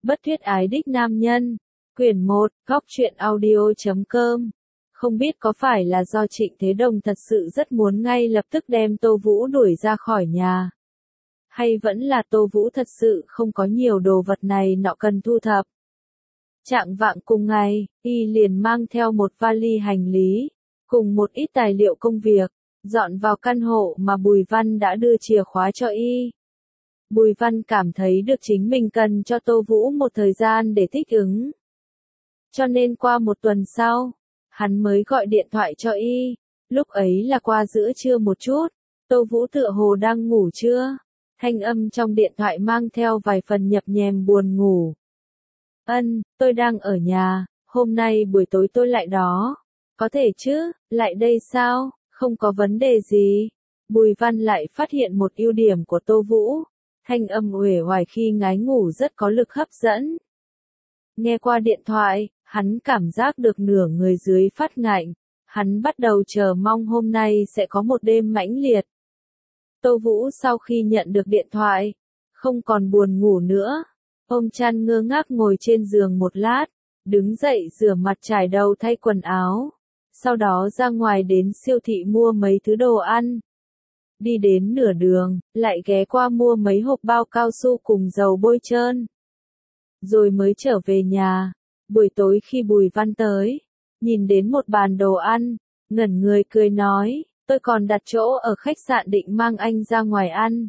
Bất thuyết ái đích nam nhân. Quyển 1, góc truyện audio.com. Không biết có phải là do Trịnh Thế Đồng thật sự rất muốn ngay lập tức đem Tô Vũ đuổi ra khỏi nhà. Hay vẫn là Tô Vũ thật sự không có nhiều đồ vật này nọ cần thu thập. Trạng vạng cùng ngày, y liền mang theo một vali hành lý, cùng một ít tài liệu công việc, dọn vào căn hộ mà Bùi Văn đã đưa chìa khóa cho y. Bùi Văn cảm thấy được chính mình cần cho Tô Vũ một thời gian để thích ứng. Cho nên qua một tuần sau, hắn mới gọi điện thoại cho y. Lúc ấy là qua giữa trưa một chút, Tô Vũ tựa hồ đang ngủ trưa. Thanh âm trong điện thoại mang theo vài phần nhập nhèm buồn ngủ. Tôi đang ở nhà, hôm nay buổi tối tôi lại đó. Có thể chứ, lại đây sao, không có vấn đề gì. Bùi Văn lại phát hiện một ưu điểm của Tô Vũ. Thanh âm uể oải khi ngái ngủ rất có lực hấp dẫn. Nghe qua điện thoại, hắn cảm giác được nửa người dưới phát ngạnh. Hắn bắt đầu chờ mong hôm nay sẽ có một đêm mãnh liệt. Tô Vũ sau khi nhận được điện thoại, không còn buồn ngủ nữa. Ôm chăn ngơ ngác ngồi trên giường một lát, đứng dậy rửa mặt trải đầu thay quần áo. Sau đó ra ngoài đến siêu thị mua mấy thứ đồ ăn. Đi đến nửa đường, lại ghé qua mua mấy hộp bao cao su cùng dầu bôi trơn. Rồi mới trở về nhà. Buổi tối khi Bùi Văn tới, nhìn đến một bàn đồ ăn, ngẩn người cười nói, tôi còn đặt chỗ ở khách sạn định mang anh ra ngoài ăn.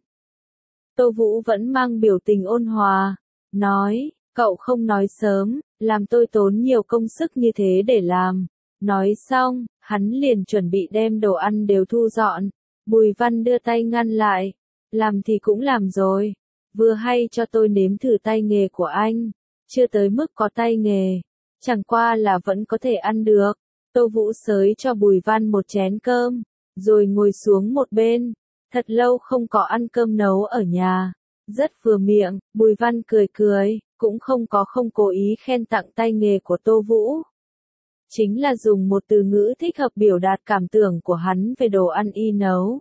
Tô Vũ vẫn mang biểu tình ôn hòa, nói, cậu không nói sớm, làm tôi tốn nhiều công sức như thế để làm. Nói xong, hắn liền chuẩn bị đem đồ ăn đều thu dọn. Bùi Văn đưa tay ngăn lại, làm thì cũng làm rồi, vừa hay cho tôi nếm thử tay nghề của anh, chưa tới mức có tay nghề, chẳng qua là vẫn có thể ăn được. Tô Vũ xới cho Bùi Văn một chén cơm, rồi ngồi xuống một bên, thật lâu không có ăn cơm nấu ở nhà, rất vừa miệng. Bùi Văn cười cười, cũng không cố ý khen tặng tay nghề của Tô Vũ. Chính là dùng một từ ngữ thích hợp biểu đạt cảm tưởng của hắn về đồ ăn y nấu.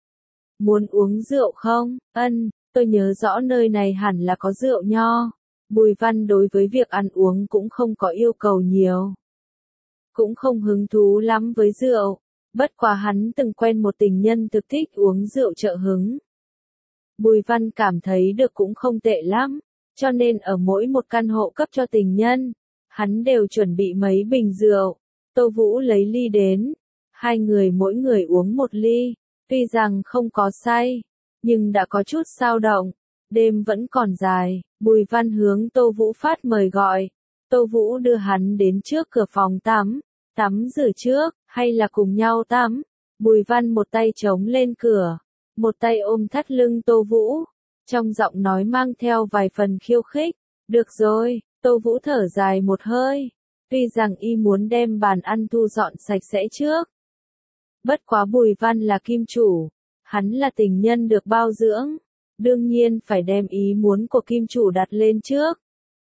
Muốn uống rượu không? Tôi nhớ rõ nơi này hẳn là có rượu nho. Bùi Văn đối với việc ăn uống cũng không có yêu cầu nhiều. Cũng không hứng thú lắm với rượu. Bất quá hắn từng quen một tình nhân thực thích uống rượu trợ hứng. Bùi Văn cảm thấy được cũng không tệ lắm. Cho nên ở mỗi một căn hộ cấp cho tình nhân, hắn đều chuẩn bị mấy bình rượu. Tô Vũ lấy ly đến. Hai người mỗi người uống một ly. Tuy rằng không có say, nhưng đã có chút xao động. Đêm vẫn còn dài, Bùi Văn hướng Tô Vũ phát mời gọi. Tô Vũ đưa hắn đến trước cửa phòng tắm. Tắm rửa trước, hay là cùng nhau tắm? Bùi Văn một tay chống lên cửa, một tay ôm thắt lưng Tô Vũ. Trong giọng nói mang theo vài phần khiêu khích. Được rồi, Tô Vũ thở dài một hơi. Tuy rằng y muốn đem bàn ăn thu dọn sạch sẽ trước. Bất quá Bùi Văn là kim chủ, hắn là tình nhân được bao dưỡng, đương nhiên phải đem ý muốn của kim chủ đặt lên trước.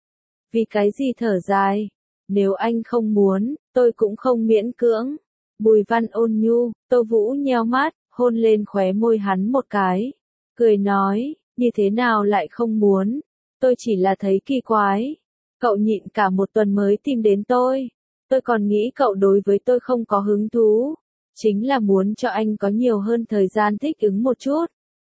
Vì cái gì thở dài? Nếu anh không muốn, tôi cũng không miễn cưỡng. Bùi Văn ôn nhu. Tô Vũ nheo mắt, hôn lên khóe môi hắn một cái, cười nói, như thế nào lại không muốn? Tôi chỉ là thấy kỳ quái. Cậu nhịn cả một tuần mới tìm đến tôi còn nghĩ cậu đối với tôi không có hứng thú. Chính là muốn cho anh có nhiều hơn thời gian thích ứng một chút.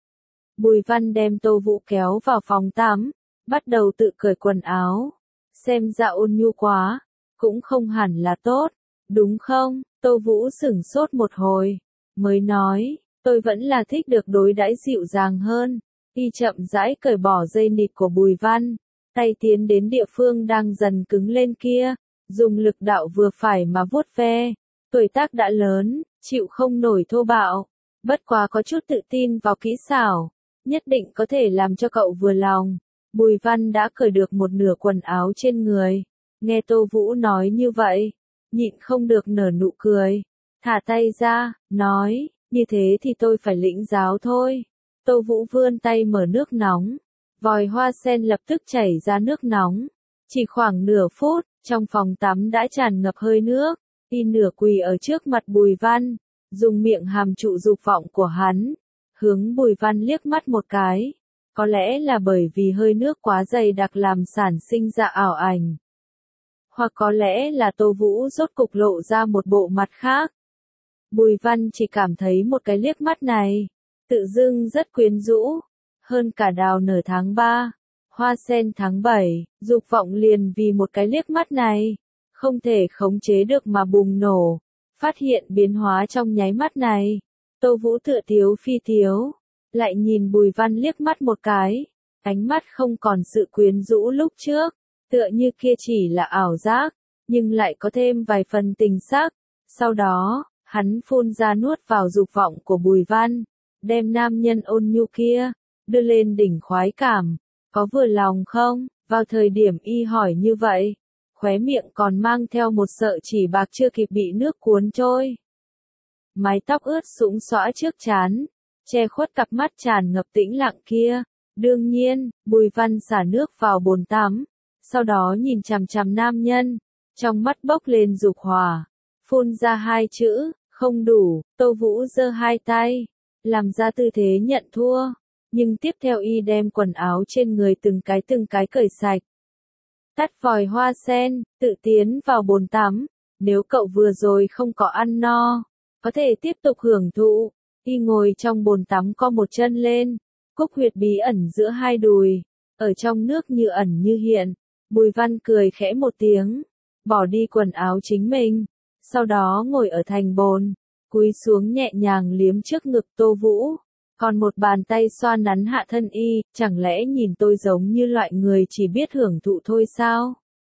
Bùi Văn đem Tô Vũ kéo vào phòng tắm, bắt đầu tự cởi quần áo. Xem ra ôn nhu quá, cũng không hẳn là tốt, đúng không? Tô Vũ sửng sốt một hồi, mới nói, tôi vẫn là thích được đối đãi dịu dàng hơn. Y chậm rãi cởi bỏ dây nịt của Bùi Văn, tay tiến đến địa phương đang dần cứng lên kia, dùng lực đạo vừa phải mà vuốt ve. Tuổi tác đã lớn, chịu không nổi thô bạo, bất quá có chút tự tin vào kỹ xảo, nhất định có thể làm cho cậu vừa lòng. Bùi Văn đã cởi được một nửa quần áo trên người, nghe Tô Vũ nói như vậy, nhịn không được nở nụ cười, thả tay ra, nói, như thế thì tôi phải lĩnh giáo thôi. Tô Vũ vươn tay mở nước nóng, vòi hoa sen lập tức chảy ra nước nóng, chỉ khoảng nửa phút, trong phòng tắm đã tràn ngập hơi nước. Y nửa quỳ ở trước mặt Bùi Văn, dùng miệng hàm trụ dục vọng của hắn, hướng Bùi Văn liếc mắt một cái, Có lẽ là bởi vì hơi nước quá dày đặc làm sản sinh ra ảo ảnh. Hoặc có lẽ là Tô Vũ rốt cục lộ ra một bộ mặt khác. Bùi Văn chỉ cảm thấy một cái liếc mắt này, tự dưng rất quyến rũ, hơn cả đào nở tháng 3, hoa sen tháng 7, dục vọng liền vì một cái liếc mắt này, không thể khống chế được mà bùng nổ, phát hiện biến hóa trong nháy mắt này. Tô Vũ tựa thiếu phi thiếu, lại nhìn Bùi Văn liếc mắt một cái, ánh mắt không còn sự quyến rũ lúc trước, tựa như kia chỉ là ảo giác, nhưng lại có thêm vài phần tình sắc. Sau đó, hắn phun ra nuốt vào dục vọng của Bùi Văn, đem nam nhân ôn nhu kia, đưa lên đỉnh khoái cảm, có vừa lòng không? Vào thời điểm y hỏi như vậy, khóe miệng còn mang theo một sợi chỉ bạc chưa kịp bị nước cuốn trôi. Mái tóc ướt sũng xõa trước trán, che khuất cặp mắt tràn ngập tĩnh lặng kia. Đương nhiên, Bùi Văn xả nước vào bồn tắm, sau đó nhìn chằm chằm nam nhân, trong mắt bốc lên dục hỏa, phun ra hai chữ, không đủ. Tô Vũ giơ hai tay, làm ra tư thế nhận thua, nhưng tiếp theo y đem quần áo trên người từng cái cởi sạch. Tắt vòi hoa sen, tự tiến vào bồn tắm, nếu cậu vừa rồi không có ăn no, có thể tiếp tục hưởng thụ. Y ngồi trong bồn tắm co một chân lên, cúc huyệt bí ẩn giữa hai đùi, ở trong nước như ẩn như hiện. Bùi Văn cười khẽ một tiếng, bỏ đi quần áo chính mình, sau đó ngồi ở thành bồn, cúi xuống nhẹ nhàng liếm trước ngực Tô Vũ, còn một bàn tay xoa nắn hạ thân y. Chẳng lẽ nhìn tôi giống như loại người chỉ biết hưởng thụ thôi sao?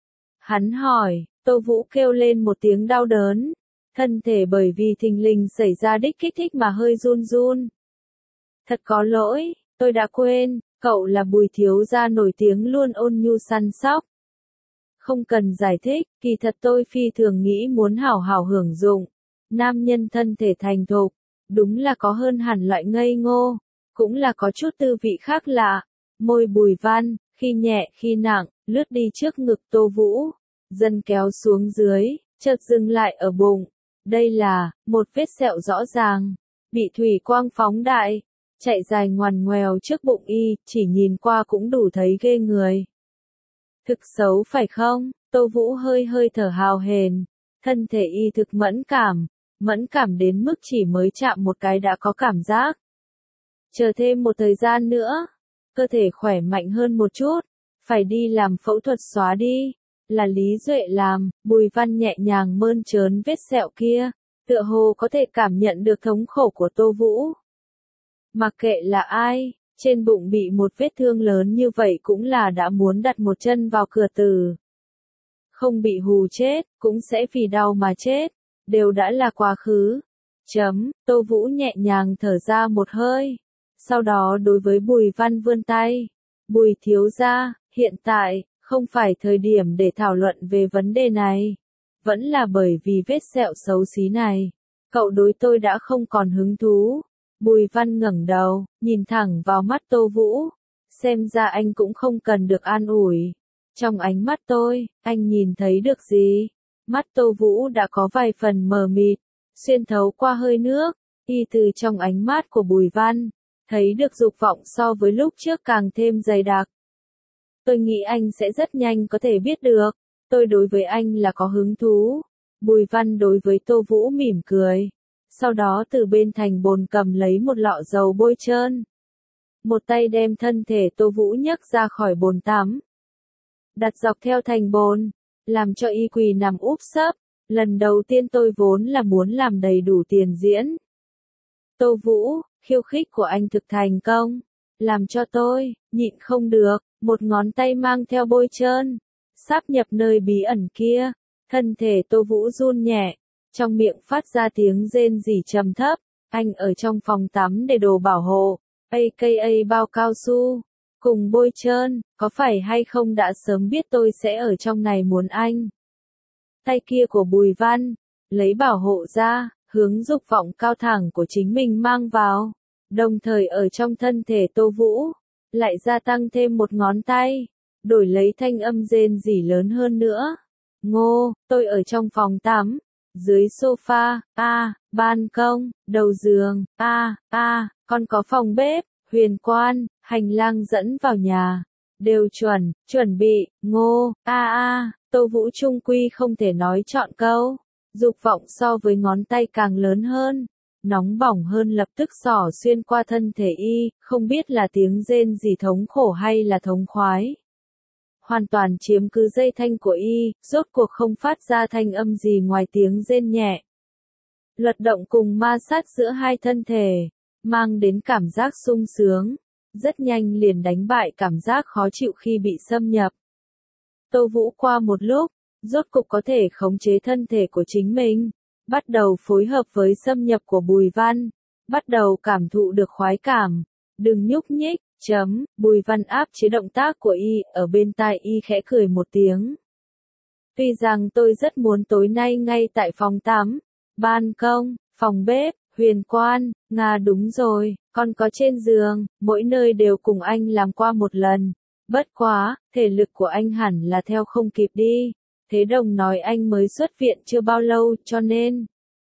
Hắn hỏi. Tô Vũ kêu lên một tiếng đau đớn, thân thể bởi vì thình lình xảy ra kích thích mà hơi run run. Thật có lỗi, tôi đã quên, cậu là Bùi thiếu gia nổi tiếng luôn ôn nhu săn sóc. Không cần giải thích, kỳ thật tôi phi thường nghĩ muốn hảo hảo hưởng dụng. Nam nhân thân thể thành thục, đúng là có hơn hẳn loại ngây ngô, cũng là có chút tư vị khác lạ. Môi Bùi Văn, khi nhẹ khi nặng, lướt đi trước ngực Tô Vũ, dần kéo xuống dưới, chợt dừng lại ở bụng. Đây là một vết sẹo rõ ràng, bị thủy quang phóng đại, chạy dài ngoằn ngoèo trước bụng y, chỉ nhìn qua cũng đủ thấy ghê người. Thực xấu phải không? Tô Vũ hơi hơi thở hào hển, thân thể y thực mẫn cảm đến mức chỉ mới chạm một cái đã có cảm giác. Chờ thêm một thời gian nữa, cơ thể khỏe mạnh hơn một chút, phải đi làm phẫu thuật xóa đi, là Lý Duệ làm. Bùi Văn nhẹ nhàng mơn trớn vết sẹo kia, tựa hồ có thể cảm nhận được thống khổ của Tô Vũ. Mặc kệ là ai, trên bụng bị một vết thương lớn như vậy cũng là đã muốn đặt một chân vào cửa tử. Không bị hù chết, cũng sẽ vì đau mà chết, đều đã là quá khứ. Tô Vũ nhẹ nhàng thở ra một hơi, sau đó đối với Bùi Văn vươn tay. Bùi thiếu gia, hiện tại, không phải thời điểm để thảo luận về vấn đề này. Vẫn là bởi vì vết sẹo xấu xí này, cậu đối tôi đã không còn hứng thú. Bùi Văn ngẩng đầu, nhìn thẳng vào mắt Tô Vũ. Xem ra anh cũng không cần được an ủi. Trong ánh mắt tôi, anh nhìn thấy được gì? Mắt Tô Vũ đã có vài phần mờ mịt, xuyên thấu qua hơi nước, y từ trong ánh mắt của Bùi Văn, thấy được dục vọng so với lúc trước càng thêm dày đặc. Tôi nghĩ anh sẽ rất nhanh có thể biết được, tôi đối với anh là có hứng thú. Bùi Văn đối với Tô Vũ mỉm cười, sau đó từ bên thành bồn cầm lấy một lọ dầu bôi trơn. Một tay đem thân thể Tô Vũ nhấc ra khỏi bồn tắm, đặt dọc theo thành bồn, làm cho y quỳ nằm úp sấp. Lần đầu tiên tôi vốn là muốn làm đầy đủ tiền diễn. Tô Vũ, khiêu khích của anh thực thành công, làm cho tôi nhịn không được, một ngón tay mang theo bôi trơn, sáp nhập nơi bí ẩn kia. Thân thể Tô Vũ run nhẹ, trong miệng phát ra tiếng rên rỉ trầm thấp. Anh ở trong phòng tắm để đồ bảo hộ, aka bao cao su, cùng bôi trơn, có phải hay không đã sớm biết tôi sẽ ở trong này muốn anh? Tay kia của Bùi Văn, lấy bảo hộ ra, hướng dục vọng cao thẳng của chính mình mang vào, đồng thời ở trong thân thể Tô Vũ, lại gia tăng thêm một ngón tay, đổi lấy thanh âm rên rỉ lớn hơn nữa. Ngô, tôi ở trong phòng tắm, dưới sofa, ban công, đầu giường, còn có phòng bếp, huyền quan, Hành lang dẫn vào nhà. Đều chuẩn bị, ngô, Tô Vũ trung quy không thể nói trọn câu. Dục vọng so với ngón tay càng lớn hơn. Nóng bỏng hơn lập tức xỏ xuyên qua thân thể y, không biết là tiếng rên gì thống khổ hay là thống khoái. Hoàn toàn chiếm cứ dây thanh của y, rốt cuộc không phát ra thanh âm gì ngoài tiếng rên nhẹ. Luật động cùng ma sát giữa hai thân thể, mang đến cảm giác sung sướng, rất nhanh liền đánh bại cảm giác khó chịu khi bị xâm nhập. Tô Vũ qua một lúc, rốt cục có thể khống chế thân thể của chính mình, bắt đầu phối hợp với xâm nhập của Bùi Văn, bắt đầu cảm thụ được khoái cảm. Đừng nhúc nhích, Bùi Văn áp chế động tác của y, ở bên tai y khẽ cười một tiếng. Tuy rằng tôi rất muốn tối nay ngay tại phòng tắm, ban công, phòng bếp, huyền quan, đúng rồi, còn có trên giường, mỗi nơi đều cùng anh làm qua một lần. Bất quá, thể lực của anh hẳn là theo không kịp đi. Thế Đồng nói anh mới xuất viện chưa bao lâu cho nên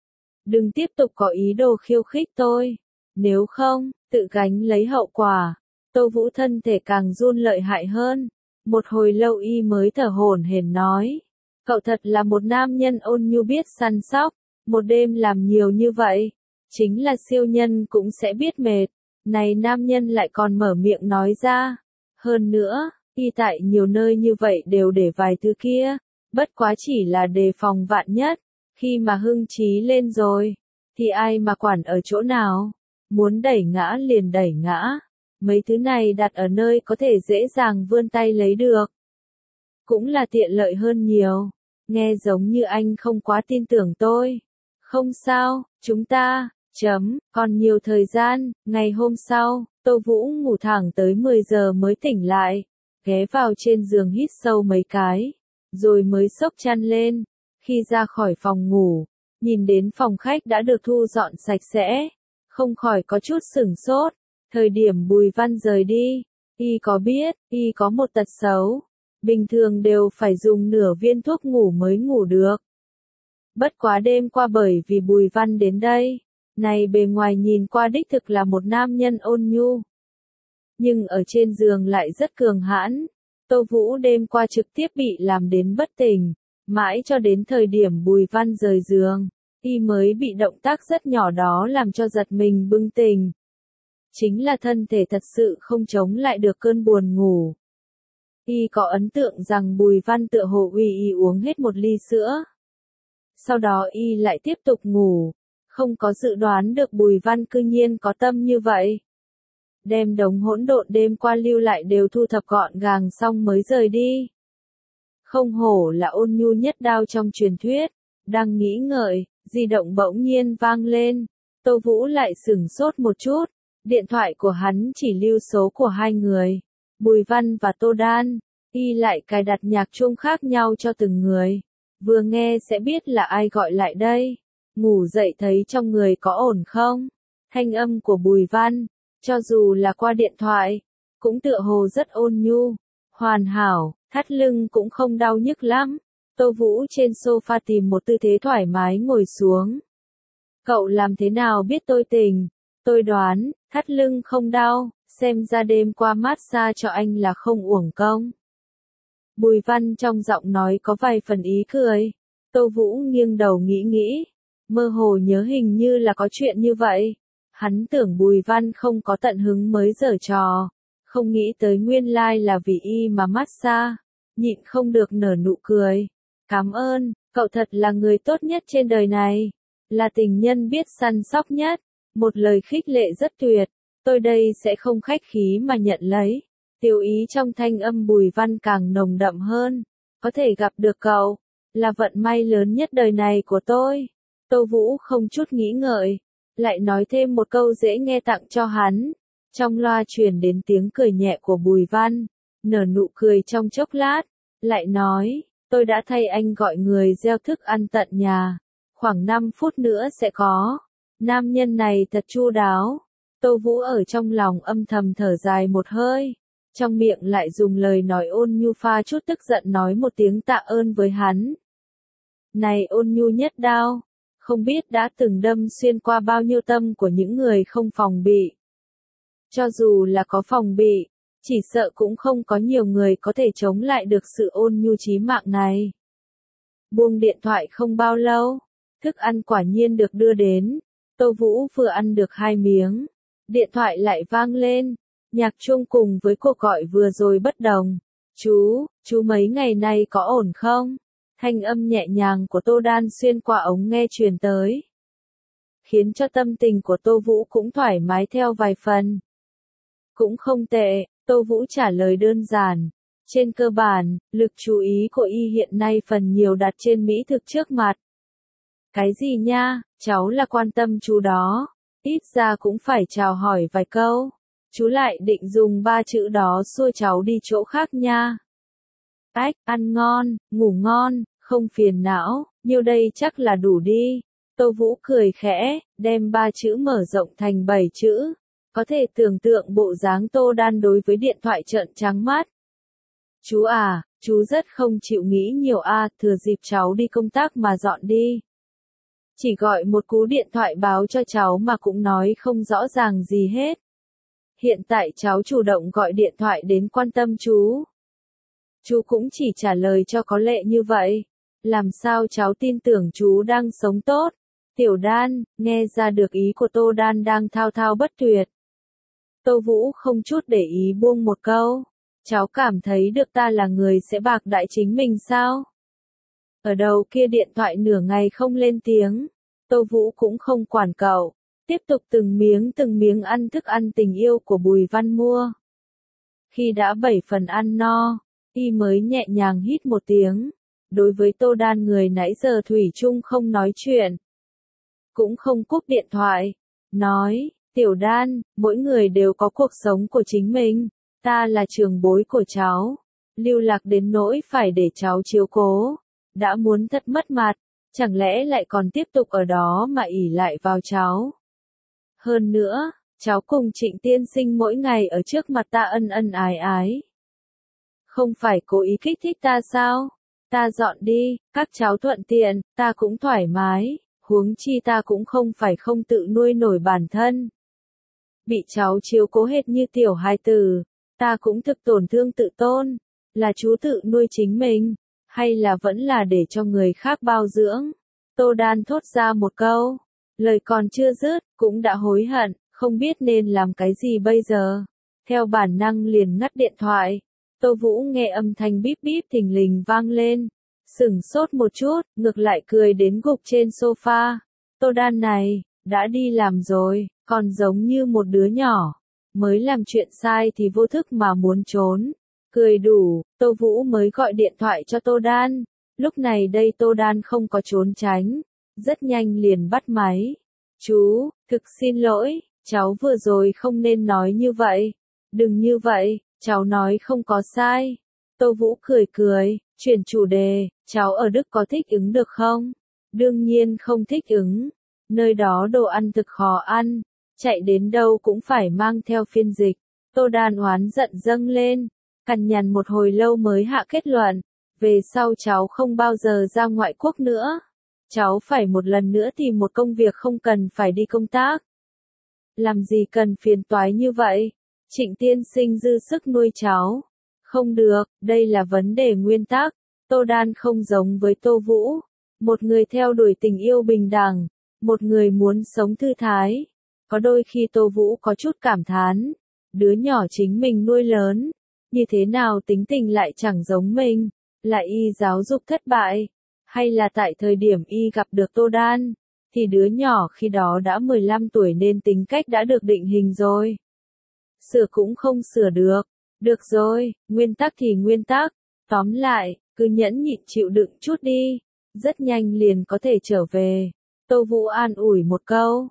đừng tiếp tục có ý đồ khiêu khích tôi. Nếu không, tự gánh lấy hậu quả. Tô Vũ thân thể càng run lợi hại hơn. Một hồi lâu y mới thở hổn hển nói. Cậu thật là một nam nhân ôn nhu biết săn sóc. Một đêm làm nhiều như vậy. Chính là siêu nhân cũng sẽ biết mệt. Này nam nhân lại còn mở miệng nói ra. Hơn nữa, y tại nhiều nơi như vậy đều để vài thứ kia. Bất quá chỉ là đề phòng vạn nhất. Khi mà hưng trí lên rồi, thì ai mà quản ở chỗ nào. Muốn đẩy ngã liền đẩy ngã. Mấy thứ này đặt ở nơi có thể dễ dàng vươn tay lấy được. Cũng là tiện lợi hơn nhiều. Nghe giống như anh không quá tin tưởng tôi. Không sao, chúng ta, còn nhiều thời gian. Ngày hôm sau, Tô Vũ ngủ thẳng tới 10 giờ mới tỉnh lại. Ghé vào trên giường hít sâu mấy cái. Rồi mới xốc chăn lên. Khi ra khỏi phòng ngủ, nhìn đến phòng khách đã được thu dọn sạch sẽ. Không khỏi có chút sửng sốt. Thời điểm Bùi Văn rời đi, y có biết, y có một tật xấu. Bình thường đều phải dùng nửa viên thuốc ngủ mới ngủ được. Bất quá đêm qua bởi vì Bùi Văn đến đây, này bề ngoài nhìn qua đích thực là một nam nhân ôn nhu. Nhưng ở trên giường lại rất cường hãn. Tô Vũ đêm qua trực tiếp bị làm đến bất tỉnh, mãi cho đến thời điểm Bùi Văn rời giường, y mới bị động tác rất nhỏ đó làm cho giật mình bừng tỉnh. Chính là thân thể thật sự không chống lại được cơn buồn ngủ. Y có ấn tượng rằng Bùi Văn tựa hồ uy y uống hết một ly sữa. Sau đó y lại tiếp tục ngủ, không có dự đoán được Bùi Văn cư nhiên có tâm như vậy. Đem đống hỗn độn đêm qua lưu lại đều thu thập gọn gàng xong mới rời đi. Không hổ là ôn nhu nhất đao trong truyền thuyết. Đang nghĩ ngợi, di động bỗng nhiên vang lên. Tô Vũ lại sửng sốt một chút. Điện thoại của hắn chỉ lưu số của hai người. Bùi Văn và Tô Đan. Y lại cài đặt nhạc chuông khác nhau cho từng người. Vừa nghe sẽ biết là ai gọi lại đây. Ngủ dậy thấy trong người có ổn không? Thanh âm của Bùi Văn, cho dù là qua điện thoại, cũng tựa hồ rất ôn nhu, hoàn hảo, thắt lưng cũng không đau nhức lắm. Tô Vũ trên sofa tìm một tư thế thoải mái ngồi xuống. Cậu làm thế nào biết tôi tỉnh? Tôi đoán, thắt lưng không đau, xem ra đêm qua massage cho anh là không uổng công. Bùi Văn trong giọng nói có vài phần ý cười. Tô Vũ nghiêng đầu nghĩ, mơ hồ nhớ hình như là có chuyện như vậy. Hắn tưởng Bùi Văn không có tận hứng mới giở trò, không nghĩ tới nguyên lai là vì y mà massage, nhịn không được nở nụ cười. Cảm ơn, cậu thật là người tốt nhất trên đời này, là tình nhân biết săn sóc nhất, một lời khích lệ rất tuyệt, tôi đây sẽ không khách khí mà nhận lấy. Tiêu ý trong thanh âm Bùi Văn càng nồng đậm hơn, có thể gặp được cậu, là vận may lớn nhất đời này của tôi. Tô Vũ không chút nghĩ ngợi, lại nói thêm một câu dễ nghe tặng cho hắn. Trong loa truyền đến tiếng cười nhẹ của Bùi Văn, nở nụ cười trong chốc lát, lại nói, tôi đã thay anh gọi người gieo thức ăn tận nhà, khoảng 5 phút nữa sẽ có. Nam nhân này thật chu đáo. Tô Vũ ở trong lòng âm thầm thở dài một hơi, trong miệng lại dùng lời nói ôn nhu pha chút tức giận nói một tiếng tạ ơn với hắn. Này ôn nhu nhất đao, không biết đã từng đâm xuyên qua bao nhiêu tâm của những người không phòng bị. Cho dù là có phòng bị, chỉ sợ cũng không có nhiều người có thể chống lại được sự ôn nhu chí mạng này. Buông điện thoại không bao lâu, thức ăn quả nhiên được đưa đến. Tô Vũ vừa ăn được 2 miếng, điện thoại lại vang lên. Nhạc chuông cùng với cuộc gọi vừa rồi bất đồng. Chú mấy ngày nay có ổn không? Thanh âm nhẹ nhàng của Tô Đan xuyên qua ống nghe truyền tới, khiến cho tâm tình của Tô Vũ cũng thoải mái theo vài phần. Cũng không tệ, Tô Vũ trả lời đơn giản. Trên cơ bản, lực chú ý của y hiện nay phần nhiều đặt trên mỹ thực trước mặt. Cái gì nha, cháu là quan tâm chú đó. Ít ra cũng phải chào hỏi vài câu. Chú lại định dùng 3 chữ đó xua cháu đi chỗ khác nha. Ách, ăn ngon, ngủ ngon, không phiền não, nhiêu đây chắc là đủ đi. Tô Vũ cười khẽ, đem 3 chữ mở rộng thành 7 chữ. Có thể tưởng tượng bộ dáng Tô Đan đối với điện thoại trợn trắng mắt. Chú à, chú rất không chịu nghĩ nhiều thừa dịp cháu đi công tác mà dọn đi. Chỉ gọi một cú điện thoại báo cho cháu mà cũng nói không rõ ràng gì hết. Hiện tại cháu chủ động gọi điện thoại đến quan tâm chú. Chú cũng chỉ trả lời cho có lệ như vậy. Làm sao cháu tin tưởng chú đang sống tốt? Tiểu Đan, nghe ra được ý của Tô Đan đang thao thao bất tuyệt. Tô Vũ không chút để ý buông một câu. Cháu cảm thấy được ta là người sẽ bạc đãi chính mình sao? Ở đầu kia điện thoại nửa ngày không lên tiếng. Tô Vũ cũng không quản cậu. Tiếp tục từng miếng ăn thức ăn tình yêu của Bùi Văn mua. Khi đã 7 phần ăn no, y mới nhẹ nhàng hít một tiếng. Đối với Tô Đan người nãy giờ thủy chung không nói chuyện, cũng không cúp điện thoại. Nói, Tiểu Đan, mỗi người đều có cuộc sống của chính mình. Ta là trưởng bối của cháu. Lưu lạc đến nỗi phải để cháu chiếu cố. Đã muốn thật mất mặt, chẳng lẽ lại còn tiếp tục ở đó mà ỷ lại vào cháu. Hơn nữa, cháu cùng Trịnh tiên sinh mỗi ngày ở trước mặt ta ân ân ái ái. Không phải cố ý kích thích ta sao? Ta dọn đi, các cháu thuận tiện, ta cũng thoải mái, huống chi ta cũng không phải không tự nuôi nổi bản thân. Bị cháu chiếu cố hệt như tiểu hài tử, ta cũng thực tổn thương tự tôn. Là chú tự nuôi chính mình, hay là vẫn là để cho người khác bao dưỡng? Tô Đan thốt ra một câu, lời còn chưa dứt, cũng đã hối hận, không biết nên làm cái gì bây giờ. Theo bản năng liền ngắt điện thoại. Tô Vũ nghe âm thanh bíp bíp thình lình vang lên. Sửng sốt một chút, ngược lại cười đến gục trên sofa. Tô Đan này, đã đi làm rồi, còn giống như một đứa nhỏ. Mới làm chuyện sai thì vô thức mà muốn trốn. Cười đủ, Tô Vũ mới gọi điện thoại cho Tô Đan. Lúc này đây Tô Đan không có trốn tránh. Rất nhanh liền bắt máy. Chú, thực xin lỗi, cháu vừa rồi không nên nói như vậy. Đừng như vậy, cháu nói không có sai. Tô Vũ cười cười, chuyển chủ đề, cháu ở Đức có thích ứng được không? Đương nhiên không thích ứng. Nơi đó đồ ăn thực khó ăn, chạy đến đâu cũng phải mang theo phiên dịch. Tô Đan oán giận dâng lên, cằn nhằn một hồi lâu mới hạ kết luận. Về sau cháu không bao giờ ra ngoại quốc nữa. Cháu phải một lần nữa tìm một công việc không cần phải đi công tác. Làm gì cần phiền toái như vậy? Trịnh tiên sinh dư sức nuôi cháu. Không được, đây là vấn đề nguyên tắc. Tô Đan không giống với Tô Vũ. Một người theo đuổi tình yêu bình đẳng. Một người muốn sống thư thái. Có đôi khi Tô Vũ có chút cảm thán. Đứa nhỏ chính mình nuôi lớn. Như thế nào tính tình lại chẳng giống mình. Là y giáo dục thất bại. Hay là tại thời điểm y gặp được Tô Đan. Thì đứa nhỏ khi đó đã 15 tuổi nên tính cách đã được định hình rồi. Sửa cũng không sửa được. Được rồi, nguyên tắc thì nguyên tắc. Tóm lại, cứ nhẫn nhịn chịu đựng chút đi. Rất nhanh liền có thể trở về. Tô Vũ an ủi một câu.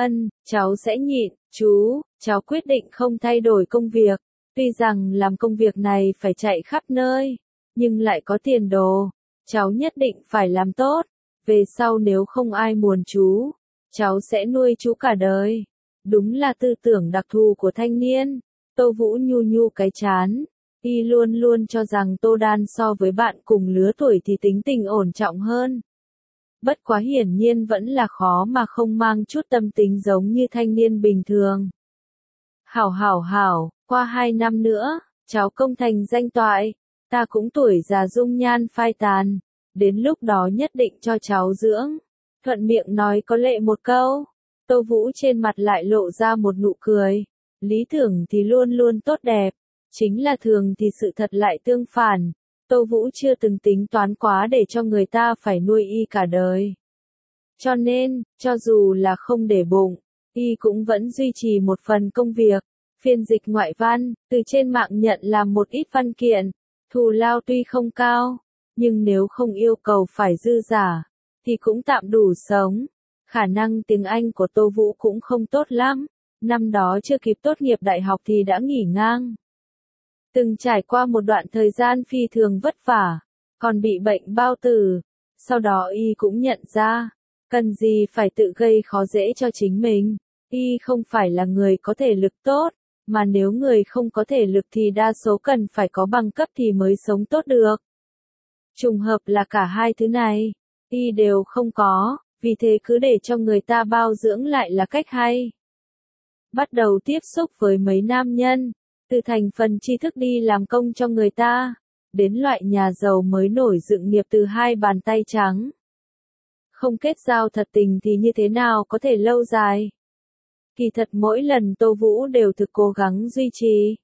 Cháu sẽ nhịn, chú, cháu quyết định không thay đổi công việc. Tuy rằng làm công việc này phải chạy khắp nơi, nhưng lại có tiền đồ. Cháu nhất định phải làm tốt. Về sau nếu không ai muốn chú, cháu sẽ nuôi chú cả đời. Đúng là tư tưởng đặc thù của thanh niên. Tô Vũ nhu nhu cái chán. Y luôn luôn cho rằng Tô Đan so với bạn cùng lứa tuổi thì tính tình ổn trọng hơn. Bất quá hiển nhiên vẫn là khó mà không mang chút tâm tính giống như thanh niên bình thường. Hảo, qua 2 năm nữa, cháu công thành danh toại, ta cũng tuổi già dung nhan phai tàn, đến lúc đó nhất định cho cháu dưỡng. Thuận miệng nói có lệ một câu, Tô Vũ trên mặt lại lộ ra một nụ cười. Lý tưởng thì luôn luôn tốt đẹp, chính là thường thì sự thật lại tương phản. Tô Vũ chưa từng tính toán quá để cho người ta phải nuôi y cả đời. Cho nên, cho dù là không để bụng, y cũng vẫn duy trì một phần công việc, phiên dịch ngoại văn, từ trên mạng nhận làm một ít văn kiện, thù lao tuy không cao, nhưng nếu không yêu cầu phải dư giả, thì cũng tạm đủ sống. Khả năng tiếng Anh của Tô Vũ cũng không tốt lắm, năm đó chưa kịp tốt nghiệp đại học thì đã nghỉ ngang. Từng trải qua một đoạn thời gian phi thường vất vả, còn bị bệnh bao tử, sau đó y cũng nhận ra, cần gì phải tự gây khó dễ cho chính mình, y không phải là người có thể lực tốt, mà nếu người không có thể lực thì đa số cần phải có bằng cấp thì mới sống tốt được. Trùng hợp là cả hai thứ này, y đều không có, vì thế cứ để cho người ta bao dưỡng lại là cách hay. Bắt đầu tiếp xúc với mấy nam nhân, từ thành phần tri thức đi làm công cho người ta, đến loại nhà giàu mới nổi dựng nghiệp từ 2 bàn tay trắng. Không kết giao thật tình thì như thế nào có thể lâu dài? Kỳ thật mỗi lần Tô Vũ đều thực cố gắng duy trì.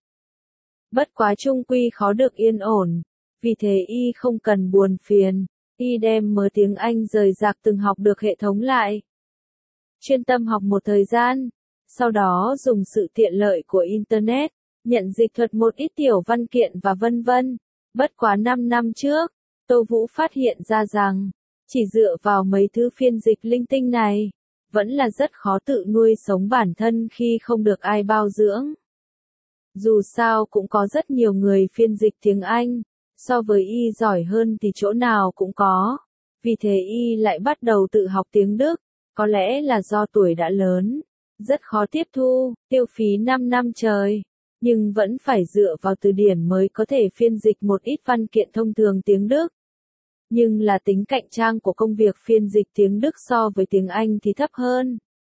Bất quá chung quy khó được yên ổn, vì thế y không cần buồn phiền, y đem mớ tiếng Anh rời rạc từng học được hệ thống lại. Chuyên tâm học một thời gian, sau đó dùng sự tiện lợi của Internet, nhận dịch thuật một ít tiểu văn kiện và vân vân. Bất quá 5 năm trước, Tô Vũ phát hiện ra rằng, chỉ dựa vào mấy thứ phiên dịch linh tinh này, vẫn là rất khó tự nuôi sống bản thân khi không được ai bao dưỡng. Dù sao cũng có rất nhiều người phiên dịch tiếng Anh, so với y giỏi hơn thì chỗ nào cũng có, vì thế y lại bắt đầu tự học tiếng Đức, có lẽ là do tuổi đã lớn, rất khó tiếp thu, tiêu phí 5 năm trời, nhưng vẫn phải dựa vào từ điển mới có thể phiên dịch một ít văn kiện thông thường tiếng Đức. Nhưng là tính cạnh tranh của công việc phiên dịch tiếng Đức so với tiếng Anh thì thấp hơn.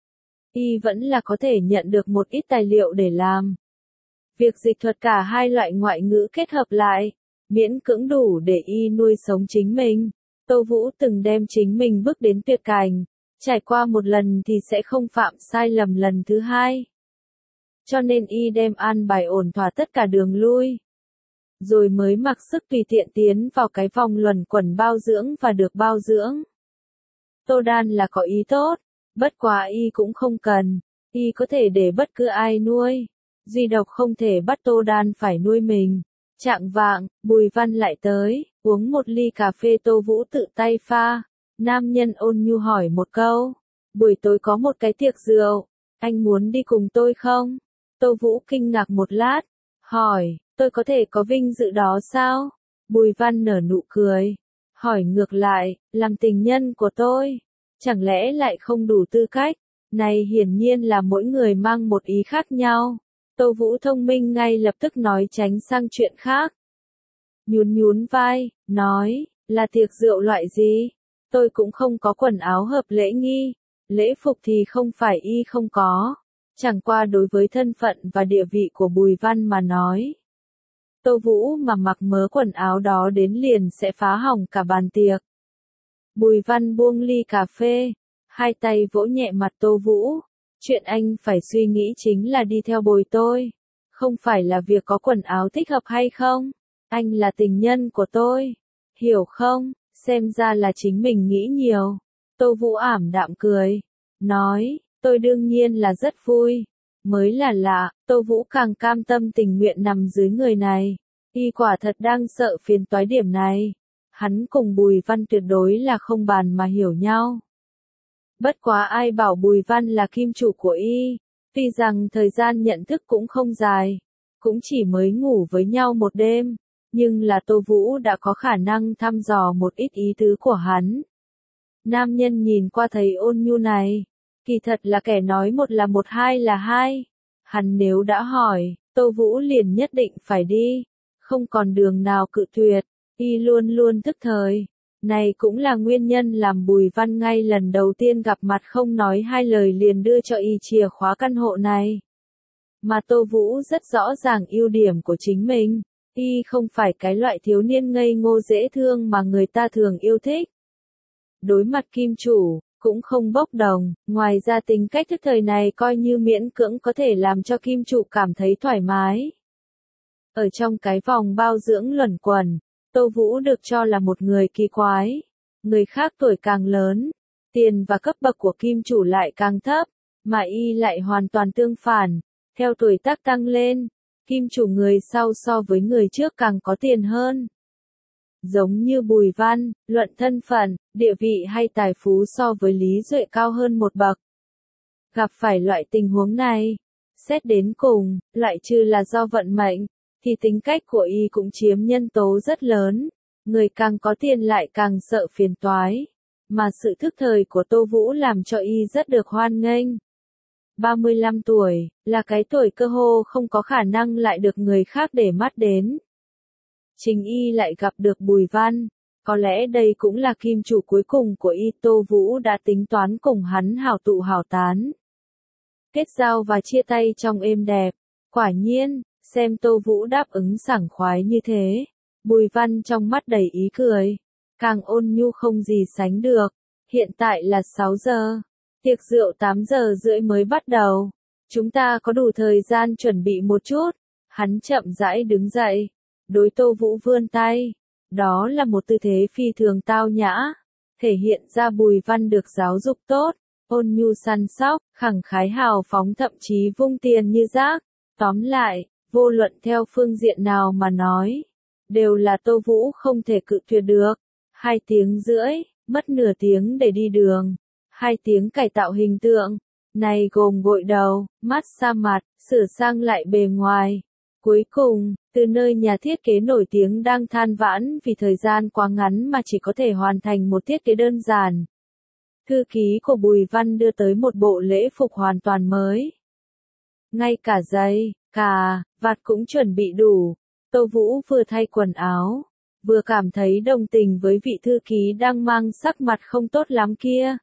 Y vẫn là có thể nhận được một ít tài liệu để làm. Việc dịch thuật cả hai loại ngoại ngữ kết hợp lại, miễn cưỡng đủ để y nuôi sống chính mình. Tô Vũ từng đem chính mình bước đến tuyệt cảnh, trải qua một lần thì sẽ không phạm sai lầm lần thứ hai. Cho nên y đem an bài ổn thỏa tất cả đường lui. Rồi mới mặc sức tùy tiện tiến vào cái vòng luẩn quẩn bao dưỡng và được bao dưỡng. Tô Đan là có ý tốt, bất quá y cũng không cần, y có thể để bất cứ ai nuôi. Duy độc không thể bắt Tô Đan phải nuôi mình. Chạng vạng, Bùi Văn lại tới, uống một ly cà phê Tô Vũ tự tay pha. Nam nhân ôn nhu hỏi một câu, buổi tối có một cái tiệc rượu, anh muốn đi cùng tôi không? Tô Vũ kinh ngạc một lát, hỏi, tôi có thể có vinh dự đó sao? Bùi Văn nở nụ cười, hỏi ngược lại, làm tình nhân của tôi, chẳng lẽ lại không đủ tư cách? Này hiển nhiên là mỗi người mang một ý khác nhau. Tô Vũ thông minh ngay lập tức nói tránh sang chuyện khác. Nhún vai, nói, là tiệc rượu loại gì? Tôi cũng không có quần áo hợp lễ nghi, lễ phục thì không phải y không có. Chẳng qua đối với thân phận và địa vị của Bùi Văn mà nói. Tô Vũ mà mặc mớ quần áo đó đến liền sẽ phá hỏng cả bàn tiệc. Bùi Văn buông ly cà phê, hai tay vỗ nhẹ mặt Tô Vũ. Chuyện anh phải suy nghĩ chính là đi theo bồi tôi. Không phải là việc có quần áo thích hợp hay không. Anh là tình nhân của tôi. Hiểu không? Xem ra là chính mình nghĩ nhiều. Tô Vũ ảm đạm cười. Nói, tôi đương nhiên là rất vui. Mới là lạ, Tô Vũ càng cam tâm tình nguyện nằm dưới người này. Y quả thật đang sợ phiền toái điểm này. Hắn cùng Bùi Văn tuyệt đối là không bàn mà hiểu nhau. Bất quá ai bảo Bùi Văn là kim chủ của y, tuy rằng thời gian nhận thức cũng không dài, cũng chỉ mới ngủ với nhau một đêm, nhưng là Tô Vũ đã có khả năng thăm dò một ít ý tứ của hắn. Nam nhân nhìn qua thấy ôn nhu này, kỳ thật là kẻ nói một là một hai là hai. Hắn nếu đã hỏi, Tô Vũ liền nhất định phải đi, không còn đường nào cự tuyệt, y luôn luôn thức thời. Này cũng là nguyên nhân làm Bùi Văn ngay lần đầu tiên gặp mặt không nói hai lời liền đưa cho y chìa khóa căn hộ này. Mà Tô Vũ rất rõ ràng ưu điểm của chính mình. Y không phải cái loại thiếu niên ngây ngô dễ thương mà người ta thường yêu thích. Đối mặt kim chủ, cũng không bốc đồng, ngoài ra tính cách thức thời này coi như miễn cưỡng có thể làm cho kim chủ cảm thấy thoải mái. Ở trong cái vòng bao dưỡng luẩn quẩn, Tô Vũ được cho là một người kỳ quái. Người khác tuổi càng lớn, tiền và cấp bậc của kim chủ lại càng thấp, mà y lại hoàn toàn tương phản. Theo tuổi tác tăng lên, kim chủ người sau so với người trước càng có tiền hơn. Giống như Bùi Văn, luận thân phận, địa vị hay tài phú so với Lý Duệ cao hơn một bậc. Gặp phải loại tình huống này, xét đến cùng, loại trừ là do vận mệnh, thì tính cách của y cũng chiếm nhân tố rất lớn. Người càng có tiền lại càng sợ phiền toái, mà sự thức thời của Tô Vũ làm cho y rất được hoan nghênh. 35 tuổi, là cái tuổi cơ hồ không có khả năng lại được người khác để mắt đến. Chính y lại gặp được Bùi Văn, có lẽ đây cũng là kim chủ cuối cùng của y. Tô Vũ đã tính toán cùng hắn hảo tụ hảo tán. Kết giao và chia tay trong êm đẹp, quả nhiên, xem Tô Vũ đáp ứng sảng khoái như thế. Bùi Văn trong mắt đầy ý cười, càng ôn nhu không gì sánh được. Hiện tại là 6 giờ, tiệc rượu 8 giờ rưỡi mới bắt đầu. Chúng ta có đủ thời gian chuẩn bị một chút. Hắn chậm rãi đứng dậy, đối Tô Vũ vươn tay. Đó là một tư thế phi thường tao nhã, thể hiện ra Bùi Văn được giáo dục tốt, ôn nhu săn sóc, khẳng khái hào phóng, thậm chí vung tiền như rác. Tóm lại, vô luận theo phương diện nào mà nói, đều là Tô Vũ không thể cự tuyệt được. 2 tiếng rưỡi, mất nửa tiếng để đi đường. 2 tiếng cải tạo hình tượng, này gồm gội đầu, massage mặt, sửa sang lại bề ngoài. Cuối cùng, từ nơi nhà thiết kế nổi tiếng đang than vãn vì thời gian quá ngắn mà chỉ có thể hoàn thành một thiết kế đơn giản, thư ký của Bùi Văn đưa tới một bộ lễ phục hoàn toàn mới. Ngay cả giày, cà, vạt cũng chuẩn bị đủ. Tô Vũ vừa thay quần áo, vừa cảm thấy đồng tình với vị thư ký đang mang sắc mặt không tốt lắm kia.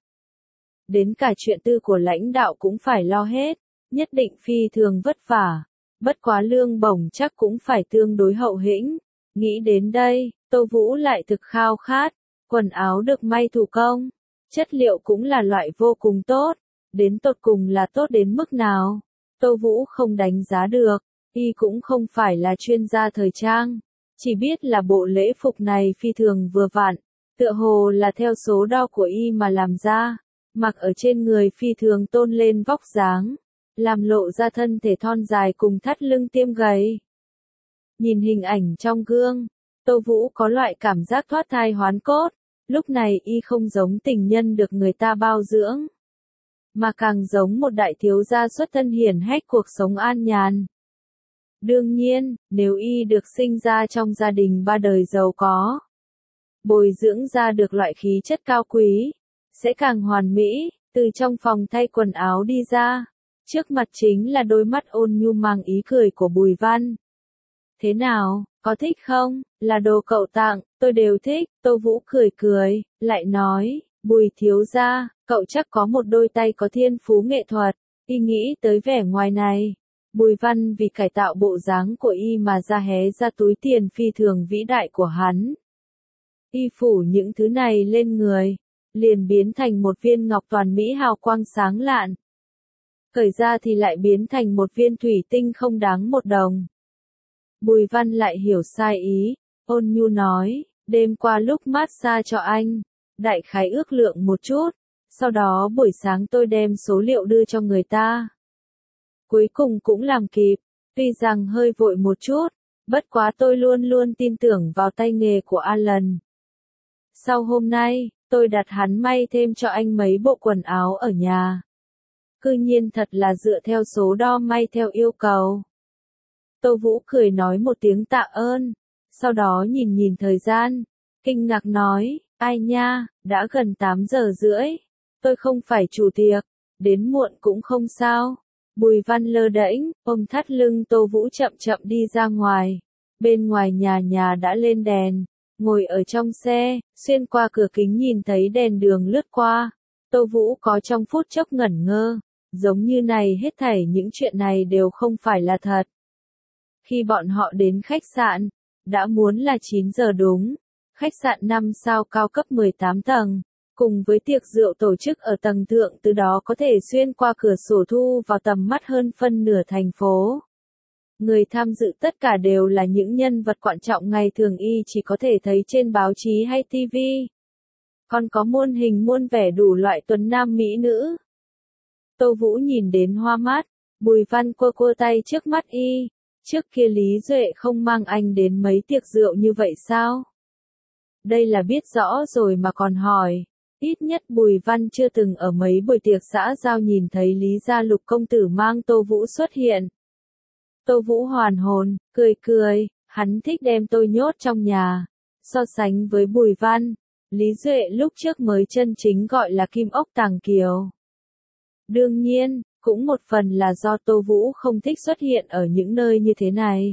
Đến cả chuyện tư của lãnh đạo cũng phải lo hết, nhất định phi thường vất vả. Bất quá lương bổng chắc cũng phải tương đối hậu hĩnh. Nghĩ đến đây, Tô Vũ lại thực khao khát. Quần áo được may thủ công, chất liệu cũng là loại vô cùng tốt. Đến tột cùng là tốt đến mức nào, Tô Vũ không đánh giá được. Y cũng không phải là chuyên gia thời trang, chỉ biết là bộ lễ phục này phi thường vừa vặn, tựa hồ là theo số đo của Y mà làm ra, mặc ở trên người phi thường tôn lên vóc dáng, làm lộ ra thân thể thon dài cùng thắt lưng tiêm gầy. Nhìn hình ảnh trong gương, Tô Vũ có loại cảm giác thoát thai hoán cốt. Lúc này Y không giống tình nhân được người ta bao dưỡng, mà càng giống một đại thiếu gia xuất thân hiển hách, cuộc sống an nhàn. Đương nhiên, nếu Y được sinh ra trong gia đình 3 đời giàu có, bồi dưỡng ra được loại khí chất cao quý, sẽ càng hoàn mỹ. Từ trong phòng thay quần áo đi ra, trước mặt chính là đôi mắt ôn nhu mang ý cười của Bùi Văn. Thế nào, có thích không? Là đồ cậu tặng, tôi đều thích. Tô Vũ cười cười, lại nói, Bùi thiếu gia, cậu chắc có một đôi tay có thiên phú nghệ thuật. Y nghĩ tới vẻ ngoài này, Bùi Văn vì cải tạo bộ dáng của Y mà ra hé ra túi tiền phi thường vĩ đại của hắn. Y phủ những thứ này lên người, liền biến thành một viên ngọc toàn mỹ hào quang sáng lạn. Cởi ra thì lại biến thành một viên thủy tinh không đáng một đồng. Bùi Văn lại hiểu sai ý, ôn nhu nói, đêm qua lúc massage cho anh, đại khái ước lượng một chút, sau đó buổi sáng tôi đem số liệu đưa cho người ta. Cuối cùng cũng làm kịp, tuy rằng hơi vội một chút, bất quá tôi luôn luôn tin tưởng vào tay nghề của Alan. Sau hôm nay, tôi đặt hắn may thêm cho anh mấy bộ quần áo ở nhà. Cư nhiên thật là dựa theo số đo may theo yêu cầu. Tô Vũ cười nói một tiếng tạ ơn, sau đó nhìn nhìn thời gian, kinh ngạc nói, ai nha, đã gần 8 giờ rưỡi, tôi không phải chủ tiệc, đến muộn cũng không sao. Bùi Văn lơ đễnh, ôm thắt lưng Tô Vũ chậm chậm đi ra ngoài. Bên ngoài nhà đã lên đèn, ngồi ở trong xe, xuyên qua cửa kính nhìn thấy đèn đường lướt qua. Tô Vũ có trong phút chốc ngẩn ngơ, giống như này hết thảy những chuyện này đều không phải là thật. Khi bọn họ đến khách sạn, đã muốn là 9 giờ đúng, khách sạn 5 sao cao cấp 18 tầng, cùng với tiệc rượu tổ chức ở tầng thượng, từ đó có thể xuyên qua cửa sổ thu vào tầm mắt hơn phân nửa thành phố. Người tham dự tất cả đều là những nhân vật quan trọng ngày thường y chỉ có thể thấy trên báo chí hay TV. Còn có muôn hình muôn vẻ đủ loại tuấn nam mỹ nữ. Tô Vũ nhìn đến hoa mắt, Bùi Văn quơ quơ tay trước mắt y. Trước kia Lý Duệ không mang anh đến mấy tiệc rượu như vậy sao? Đây là biết rõ rồi mà còn hỏi. Ít nhất Bùi Văn chưa từng ở mấy buổi tiệc xã giao nhìn thấy Lý gia Lục công tử mang Tô Vũ xuất hiện. Tô Vũ hoàn hồn, cười cười, hắn thích đem tôi nhốt trong nhà. So sánh với Bùi Văn, Lý Duệ lúc trước mới chân chính gọi là kim ốc tàng kiều. Đương nhiên, cũng một phần là do Tô Vũ không thích xuất hiện ở những nơi như thế này.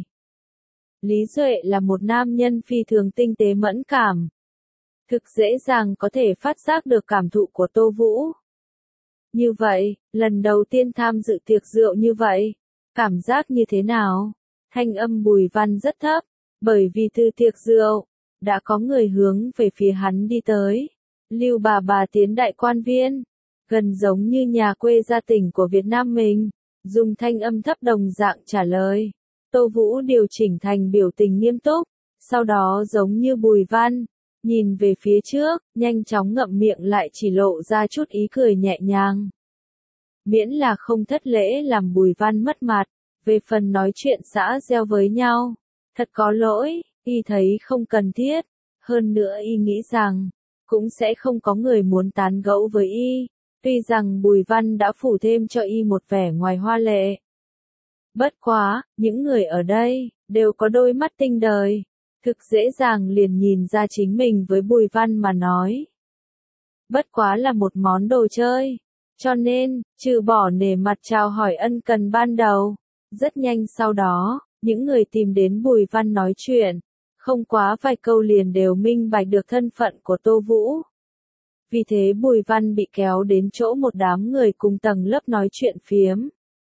Lý Duệ là một nam nhân phi thường tinh tế mẫn cảm. Thực dễ dàng có thể phát giác được cảm thụ của Tô Vũ. Như vậy, lần đầu tiên tham dự tiệc rượu như vậy, cảm giác như thế nào? Thanh âm Bùi Văn rất thấp, bởi vì từ tiệc rượu, đã có người hướng về phía hắn đi tới. Lưu bà tiến đại quan viên, gần giống như nhà quê gia tỉnh của Việt Nam mình, dùng thanh âm thấp đồng dạng trả lời. Tô Vũ điều chỉnh thành biểu tình nghiêm túc, sau đó giống như Bùi Văn, nhìn về phía trước, nhanh chóng ngậm miệng lại chỉ lộ ra chút ý cười nhẹ nhàng. Miễn là không thất lễ làm Bùi Văn mất mặt, về phần nói chuyện xã giao với nhau, thật có lỗi, y thấy không cần thiết, hơn nữa y nghĩ rằng, cũng sẽ không có người muốn tán gẫu với y, tuy rằng Bùi Văn đã phủ thêm cho y một vẻ ngoài hoa lệ. Bất quá, những người ở đây, đều có đôi mắt tinh đời, thực dễ dàng liền nhìn ra chính mình với Bùi Văn mà nói. Bất quá là một món đồ chơi, cho nên, trừ bỏ nể mặt chào hỏi ân cần ban đầu, rất nhanh sau đó, những người tìm đến Bùi Văn nói chuyện, không quá vài câu liền đều minh bạch được thân phận của Tô Vũ. Vì thế Bùi Văn bị kéo đến chỗ một đám người cùng tầng lớp nói chuyện phiếm.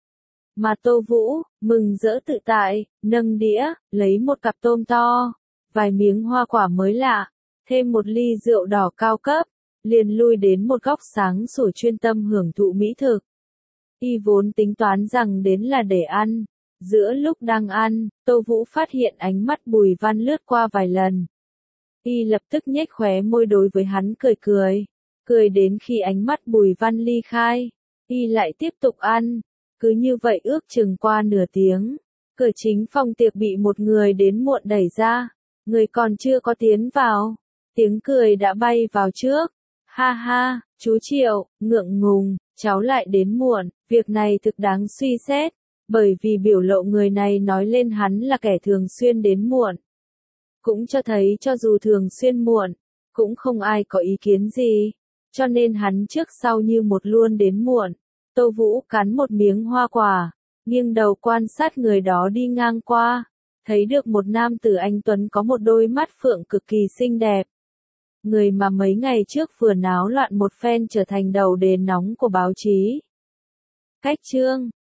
Mà Tô Vũ, mừng rỡ tự tại, nâng đĩa, lấy một cặp tôm to, vài miếng hoa quả mới lạ, thêm một ly rượu đỏ cao cấp, liền lui đến một góc sáng sủa chuyên tâm hưởng thụ mỹ thực. Y vốn tính toán rằng đến là để ăn. Giữa lúc đang ăn, Tô Vũ phát hiện ánh mắt Bùi Văn lướt qua vài lần. Y lập tức nhếch khóe môi đối với hắn cười cười. Cười đến khi ánh mắt Bùi Văn ly khai, y lại tiếp tục ăn. Cứ như vậy ước chừng qua nửa tiếng, cửa chính phòng tiệc bị một người đến muộn đẩy ra. Người còn chưa có tiến vào, tiếng cười đã bay vào trước. Ha ha, chú Triệu, ngượng ngùng, cháu lại đến muộn, việc này thực đáng suy xét, bởi vì biểu lộ người này nói lên hắn là kẻ thường xuyên đến muộn. Cũng cho thấy cho dù thường xuyên muộn, cũng không ai có ý kiến gì, cho nên hắn trước sau như một luôn đến muộn. Tô Vũ cắn một miếng hoa quả, nghiêng đầu quan sát người đó đi ngang qua, thấy được một nam tử anh tuấn có một đôi mắt phượng cực kỳ xinh đẹp. Người mà mấy ngày trước vừa náo loạn một phen trở thành đầu đề nóng của báo chí. Cách chương